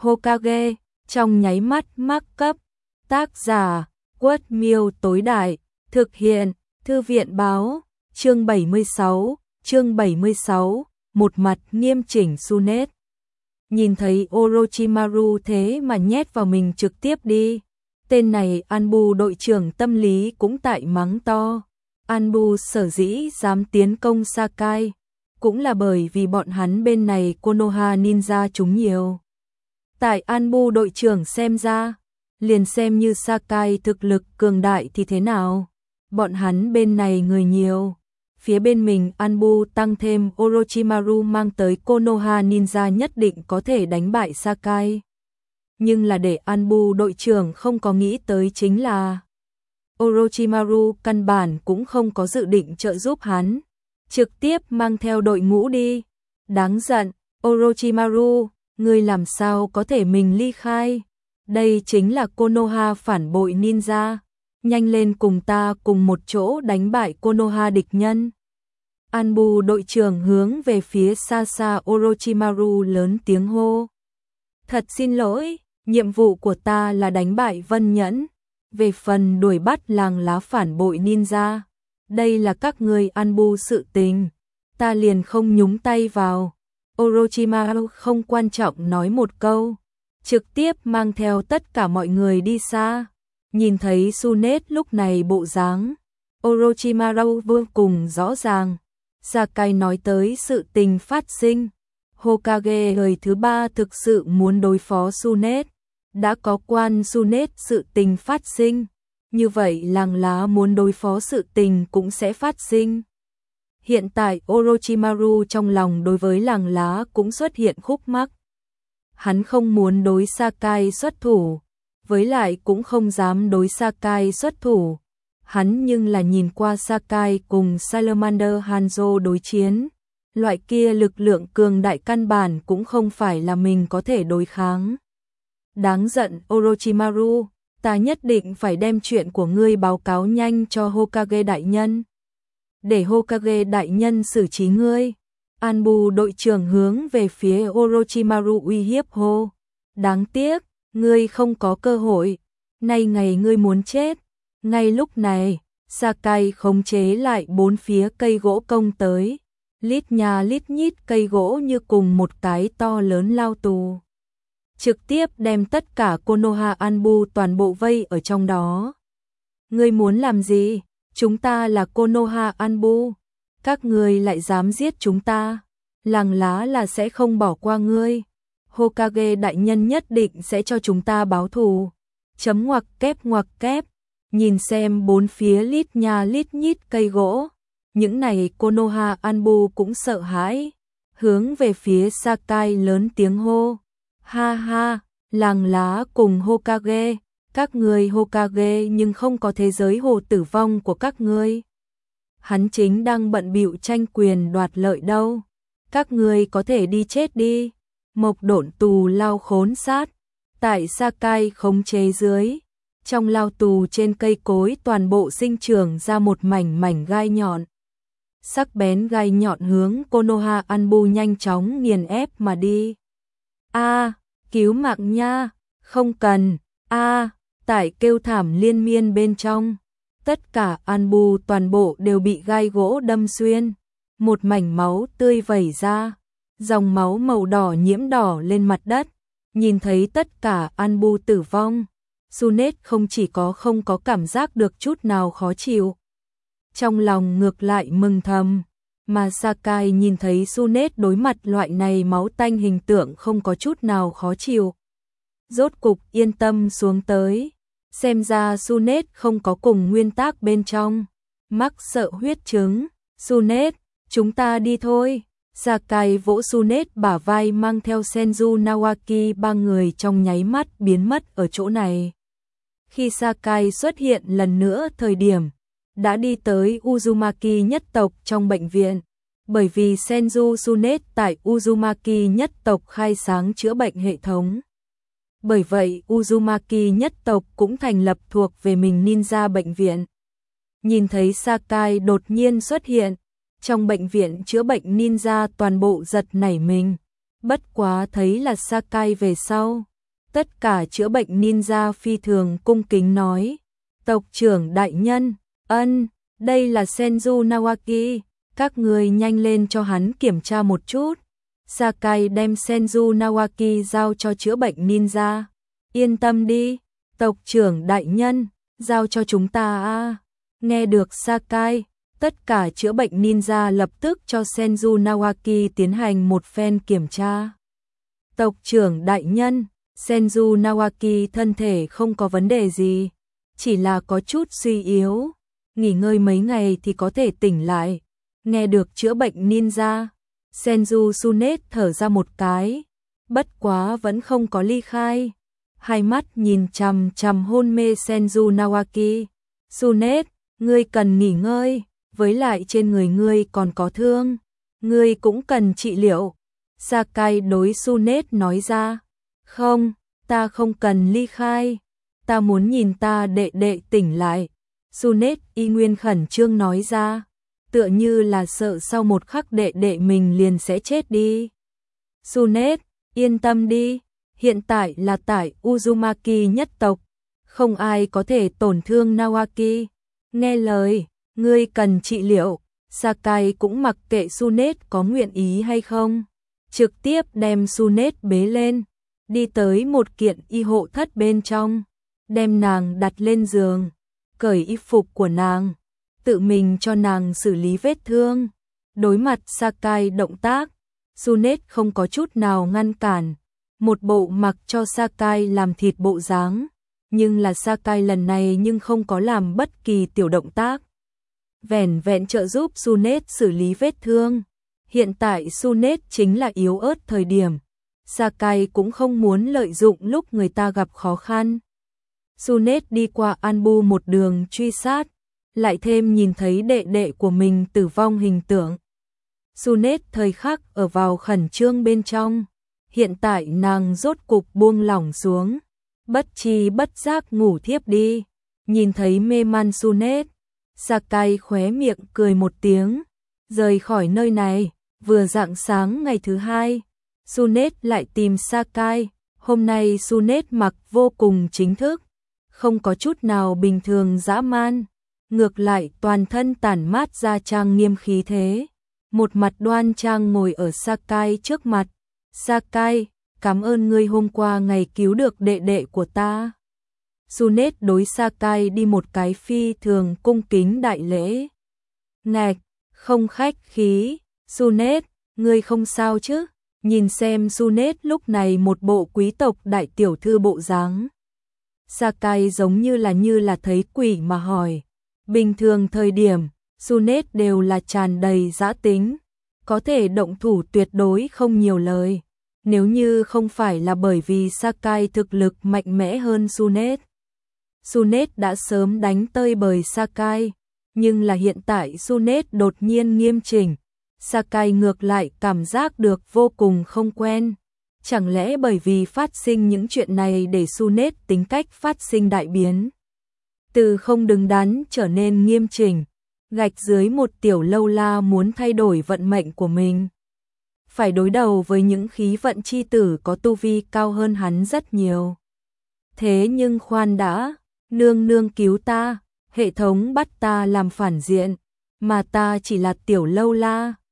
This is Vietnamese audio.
Hokage, trong nháy mắt mắc cấp. Tác giả, Quất Miêu tối đại, thực hiện, Thư viện báo, chương 76, một mặt nghiêm chỉnh Tsunade. Nhìn thấy Orochimaru thế mà nhét vào mình trực tiếp đi. Tên này Anbu đội trưởng tâm lý cũng tại mắng to. Anbu sở dĩ dám tiến công Sakai, cũng là bởi vì bọn hắn bên này Konoha ninja chúng nhiều. Tại Anbu đội trưởng xem ra, liền xem như Sakai thực lực cường đại thì thế nào. Bọn hắn bên này người nhiều. Phía bên mình Anbu tăng thêm Orochimaru mang tới Konoha ninja nhất định có thể đánh bại Sakai. Nhưng là để Anbu đội trưởng không có nghĩ tới chính là Orochimaru căn bản cũng không có dự định trợ giúp hắn, trực tiếp mang theo đội ngũ đi. Đáng giận, Orochimaru, ngươi làm sao có thể mình ly khai? Đây chính là Konoha phản bội ninja, nhanh lên cùng ta cùng một chỗ đánh bại Konoha địch nhân. Anbu đội trưởng hướng về phía xa xa Orochimaru lớn tiếng hô. Thật xin lỗi, nhiệm vụ của ta là đánh bại Vân Nhẫn. Về phần đuổi bắt làng lá phản bội ninja, đây là các ngươi Anbu sự tình, ta liền không nhúng tay vào. Orochimaru không quan trọng nói một câu, trực tiếp mang theo tất cả mọi người đi xa. Nhìn thấy Tsunade lúc này bộ dáng, Orochimaru vô cùng rõ ràng. Sakai nói tới sự tình phát sinh, Hokage đời thứ 3 thực sự muốn đối phó Tsunade. Đã có quan Tsunade sự tình phát sinh, như vậy làng lá muốn đối phó sự tình cũng sẽ phát sinh. Hiện tại Orochimaru trong lòng đối với làng lá cũng xuất hiện khúc mắc. Hắn không muốn đối Sakai xuất thủ, với lại cũng không dám đối Sakai xuất thủ. Hắn nhưng là nhìn qua Sakai cùng Salamander Hanzo đối chiến, loại kia lực lượng cường đại căn bản cũng không phải là mình có thể đối kháng. Đáng giận Orochimaru, ta nhất định phải đem chuyện của ngươi báo cáo nhanh cho Hokage đại nhân, để Hokage đại nhân xử trí ngươi. Anbu đội trưởng hướng về phía Orochimaru uy hiếp hô. Đáng tiếc, ngươi không có cơ hội, nay ngày ngươi muốn chết. Ngay lúc này, Sakai khống chế lại bốn phía cây gỗ công tới, lít nhà lít nhít cây gỗ như cùng một cái to lớn lao tù, trực tiếp đem tất cả Konoha Anbu toàn bộ vây ở trong đó. Ngươi muốn làm gì? Chúng ta là Konoha Anbu, các ngươi lại dám giết chúng ta, làng lá là sẽ không bỏ qua ngươi. Hokage đại nhân nhất định sẽ cho chúng ta báo thù. Chấm ngoặc kép. Nhìn xem bốn phía lít nhà lít nhít cây gỗ, những này Konoha Anbu cũng sợ hãi, hướng về phía Sakai lớn tiếng hô. Ha ha, làng lá cùng Hokage, các ngươi Hokage nhưng không có thế giới hồ tử vong của các ngươi. Hắn chính đang bận bịu tranh quyền đoạt lợi đâu. Các ngươi có thể đi chết đi. Mộc độn tù lao khốn sát. Tại Sakai khống chế dưới, trong lao tù trên cây cối toàn bộ sinh trưởng ra một mảnh gai nhọn. Sắc bén gai nhọn hướng Konoha Anbu nhanh chóng nghiền ép mà đi. A, cứu mạng nha, không cần. A, tại kêu thảm liên miên bên trong, tất cả Anbu toàn bộ đều bị gai gỗ đâm xuyên, một mảnh máu tươi vẩy ra, dòng máu màu đỏ nhiễm đỏ lên mặt đất. Nhìn thấy tất cả Anbu tử vong, Tsunade không chỉ không có cảm giác được chút nào khó chịu, trong lòng ngược lại mừng thầm, mà Sakai nhìn thấy Tsunade đối mặt loại này máu tanh hình tượng không có chút nào khó chịu, rốt cục yên tâm xuống tới. Xem ra Tsunade không có cùng nguyên tắc bên trong, mắc sợ huyết chứng. Tsunade, chúng ta đi thôi. Sakai vỗ Tsunade bả vai mang theo Senju Nawaki ba người trong nháy mắt biến mất ở chỗ này. Khi Sakai xuất hiện lần nữa thời điểm, đã đi tới Uzumaki nhất tộc trong bệnh viện, bởi vì Senju Tsunade tại Uzumaki nhất tộc khai sáng chữa bệnh hệ thống. Bởi vậy Uzumaki nhất tộc cũng thành lập thuộc về mình ninja bệnh viện. Nhìn thấy Sakai đột nhiên xuất hiện, trong bệnh viện chữa bệnh ninja toàn bộ giật nảy mình. Bất quá thấy là Sakai về sau, Tất cả chữa bệnh ninja phi thường cung kính nói, tộc trưởng đại nhân, đây là Senju Nawaki, các người nhanh lên cho hắn kiểm tra một chút. Sakai đem Senju Nawaki giao cho chữa bệnh ninja. Yên tâm đi, tộc trưởng đại nhân, giao cho chúng ta a. Nghe được Sakai, tất cả chữa bệnh ninja lập tức cho Senju Nawaki tiến hành một phen kiểm tra. Tộc trưởng đại nhân, Senju Nawaki thân thể không có vấn đề gì, chỉ là có chút suy yếu, nghỉ ngơi mấy ngày thì có thể tỉnh lại. Nghe được chữa bệnh ninja, Senju Tsunet thở ra một cái, bất quá vẫn không có ly khai. Hai mắt nhìn chằm chằm hôn mê Senju Nawaki. Tsunet, ngươi cần nghỉ ngơi, với lại trên người ngươi còn có thương, ngươi cũng cần trị liệu. Sakai đối Tsunet nói ra, không, ta không cần ly khai, ta muốn nhìn ta đệ đệ tỉnh lại. Tsunet y nguyên khẩn trương nói ra, tựa như là sợ sau một khắc đệ đệ mình liền sẽ chết đi. Tsunet, yên tâm đi, hiện tại là tại Uzumaki nhất tộc, không ai có thể tổn thương Nawaki. Nghe lời, ngươi cần trị liệu. Sakai cũng mặc kệ Tsunet có nguyện ý hay không, trực tiếp đem Tsunet bế lên, đi tới một kiện y hộ thất bên trong, đem nàng đặt lên giường, cởi y phục của nàng, tự mình cho nàng xử lý vết thương. Đối mặt Sakai động tác, Tsunet không có chút nào ngăn cản, một bộ mặc cho Sakai làm thịt bộ dáng, nhưng là Sakai lần này nhưng không có làm bất kỳ tiểu động tác, vẻn vẹn trợ giúp Tsunet xử lý vết thương. Hiện tại Tsunet chính là yếu ớt thời điểm, Sakai cũng không muốn lợi dụng lúc người ta gặp khó khăn. Tsunet đi qua Anbu một đường truy sát, lại thêm nhìn thấy đệ đệ của mình tử vong hình tượng. Tsunet thời khắc ở vào khẩn trương bên trong, hiện tại nàng rốt cục buông lỏng xuống, bất tri bất giác ngủ thiếp đi. Nhìn thấy mê man Tsunet, Sakai khóe miệng cười một tiếng, rời khỏi nơi này. Vừa rạng sáng ngày thứ hai, Tsunet lại tìm Sakai. Hôm nay Tsunet mặc vô cùng chính thức, không có chút nào bình thường dã man, ngược lại toàn thân tản mát ra trang nghiêm khí thế. Một mặt đoan trang ngồi ở Sakai trước mặt. Sakai, cảm ơn ngươi hôm qua ngày cứu được đệ đệ của ta. Tsunet đối Sakai đi một cái phi thường cung kính đại lễ. Ngạch, không khách khí, Tsunet, ngươi không sao chứ? Nhìn xem Tsunet lúc này một bộ quý tộc đại tiểu thư bộ dáng. Sakai giống như là thấy quỷ mà hỏi. Bình thường thời điểm, Tsunet đều là tràn đầy dã tính, có thể động thủ tuyệt đối không nhiều lời. Nếu như không phải là bởi vì Sakai thực lực mạnh mẽ hơn Tsunet đã sớm đánh tơi bời Sakai. Nhưng là hiện tại Tsunet đột nhiên nghiêm chỉnh, Sakai ngược lại cảm giác được vô cùng không quen. Chẳng lẽ bởi vì phát sinh những chuyện này để Tsunet tính cách phát sinh đại biến, từ không đứng đắn trở nên nghiêm chỉnh, gạch dưới một tiểu lâu la muốn thay đổi vận mệnh của mình, phải đối đầu với những khí vận chi tử có tu vi cao hơn hắn rất nhiều. Thế nhưng khoan đã, nương nương cứu ta, hệ thống bắt ta làm phản diện, mà ta chỉ là tiểu lâu la,